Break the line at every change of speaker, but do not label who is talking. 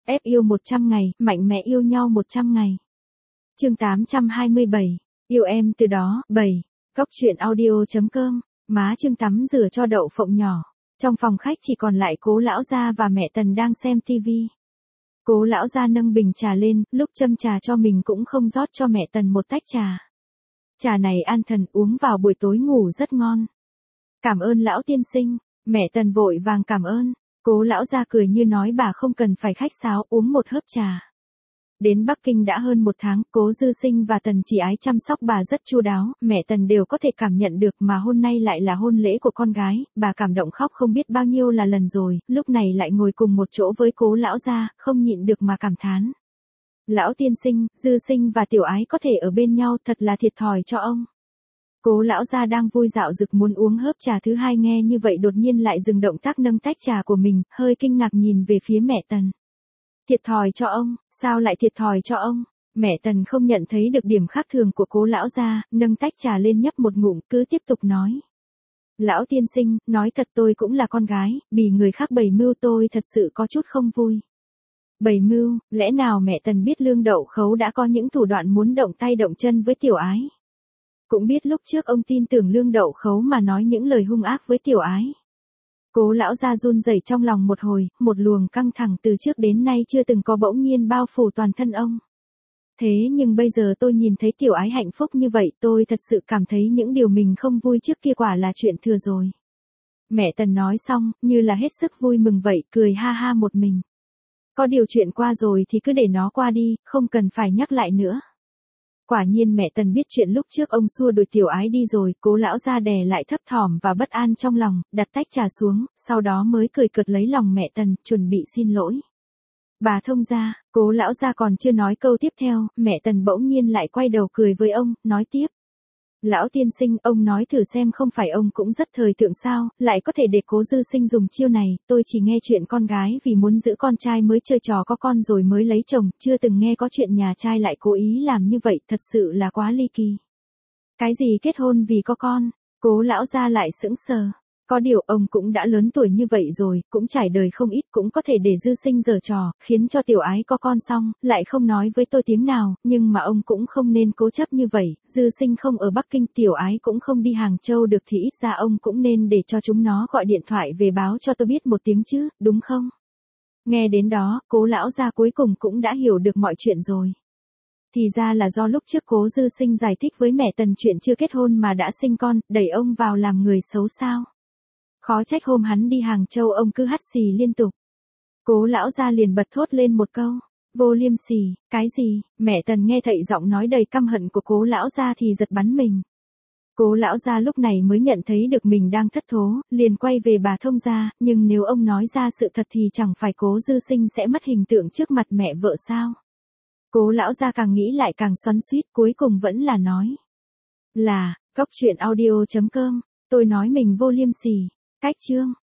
Ép yêu 100 ngày, mạnh mẽ yêu nhau 100 ngày. Chương 827, yêu em từ đó, 7. Cóc truyện audio.com. Má Trương tắm rửa cho đậu phộng nhỏ. Trong phòng khách chỉ còn lại Cố lão gia và mẹ Tần đang xem tivi. Cố lão gia nâng bình trà lên, lúc châm trà cho mình cũng không rót cho mẹ Tần một tách trà. Trà này an thần, uống vào buổi tối ngủ rất ngon. Cảm ơn lão tiên sinh, mẹ Tần vội vàng cảm ơn. Cố lão gia cười như nói bà không cần phải khách sáo, uống một hớp trà. Đến Bắc Kinh đã hơn 1 tháng, Cố Dư Sinh và Tần Chỉ Ái chăm sóc bà rất chu đáo, mẹ Tần đều có thể cảm nhận được, mà hôm nay lại là hôn lễ của con gái, bà cảm động khóc không biết bao nhiêu là lần rồi, lúc này lại ngồi cùng một chỗ với Cố lão gia, không nhịn được mà cảm thán. Lão tiên sinh, Dư Sinh và Tiểu Ái có thể ở bên nhau, thật là thiệt thòi cho ông. Cố lão gia đang vui dạo dực muốn uống hớp trà thứ hai, nghe như vậy đột nhiên lại dừng động tác nâng tách trà của mình, hơi kinh ngạc nhìn về phía mẹ Tần. Thiệt thòi cho ông, sao lại thiệt thòi cho ông? Mẹ Tần không nhận thấy được điểm khác thường của Cố lão gia, nâng tách trà lên nhấp một ngụm, cứ tiếp tục nói. Lão tiên sinh, nói thật tôi cũng là con gái, bị người khác bày mưu tôi thật sự có chút không vui. Bày mưu, lẽ nào mẹ Tần biết Lương Đậu Khấu đã có những thủ đoạn muốn động tay động chân với Tiểu Ái? Cũng biết lúc trước ông tin tưởng Lương Đậu Khấu mà nói những lời hung ác với Tiểu Ái. Cố lão gia run rẩy trong lòng một hồi, một luồng căng thẳng từ trước đến nay chưa từng có bỗng nhiên bao phủ toàn thân ông. Thế nhưng bây giờ tôi nhìn thấy Tiểu Ái hạnh phúc như vậy, tôi thật sự cảm thấy những điều mình không vui trước kia quả là chuyện thừa rồi. Mẹ Tần nói xong, như là hết sức vui mừng vậy, cười ha ha một mình. Có điều chuyện qua rồi thì cứ để nó qua đi, không cần phải nhắc lại nữa. Quả nhiên mẹ Tần biết chuyện lúc trước ông xua đuổi Tiểu Ái đi rồi, Cố lão gia đè lại thấp thỏm và bất an trong lòng, đặt tách trà xuống, sau đó mới cười cợt lấy lòng mẹ Tần, chuẩn bị xin lỗi. Bà thông gia, Cố lão gia còn chưa nói câu tiếp theo, mẹ Tần bỗng nhiên lại quay đầu cười với ông, nói tiếp. Lão tiên sinh, ông nói thử xem, không phải ông cũng rất thời thượng sao, lại có thể để Cố Dư Sinh dùng chiêu này, tôi chỉ nghe chuyện con gái vì muốn giữ con trai mới chơi trò có con rồi mới lấy chồng, chưa từng nghe có chuyện nhà trai lại cố ý làm như vậy, thật sự là quá ly kỳ. Cái gì kết hôn vì có con? Cố lão gia lại sững sờ. Có điều ông cũng đã lớn tuổi như vậy rồi, cũng trải đời không ít, cũng có thể để Dư Sinh giở trò, khiến cho Tiểu Ái có con xong, lại không nói với tôi tiếng nào, nhưng mà ông cũng không nên cố chấp như vậy, Dư Sinh không ở Bắc Kinh, Tiểu Ái cũng không đi Hàng Châu được thì ít ra ông cũng nên để cho chúng nó gọi điện thoại về báo cho tôi biết một tiếng chứ, đúng không? Nghe đến đó, Cố lão gia cuối cùng cũng đã hiểu được mọi chuyện rồi. Thì ra là do lúc trước Cố Dư Sinh giải thích với mẹ Tần chuyện chưa kết hôn mà đã sinh con, đẩy ông vào làm người xấu sao? Khó trách hôm hắn đi Hàng Châu ông cứ hắt xì liên tục. Cố lão gia liền bật thốt lên một câu. Vô liêm sỉ, cái gì? Mẹ Tần nghe thấy giọng nói đầy căm hận của Cố lão gia thì giật bắn mình. Cố lão gia lúc này mới nhận thấy được mình đang thất thố, liền quay về bà thông gia, nhưng nếu ông nói ra sự thật thì chẳng phải Cố Dư Sinh sẽ mất hình tượng trước mặt mẹ vợ sao? Cố lão gia càng nghĩ lại càng xoắn xuýt, cuối cùng vẫn là nói. Là, cóc truyện audio.com, tôi nói mình vô liêm sỉ. Cách chương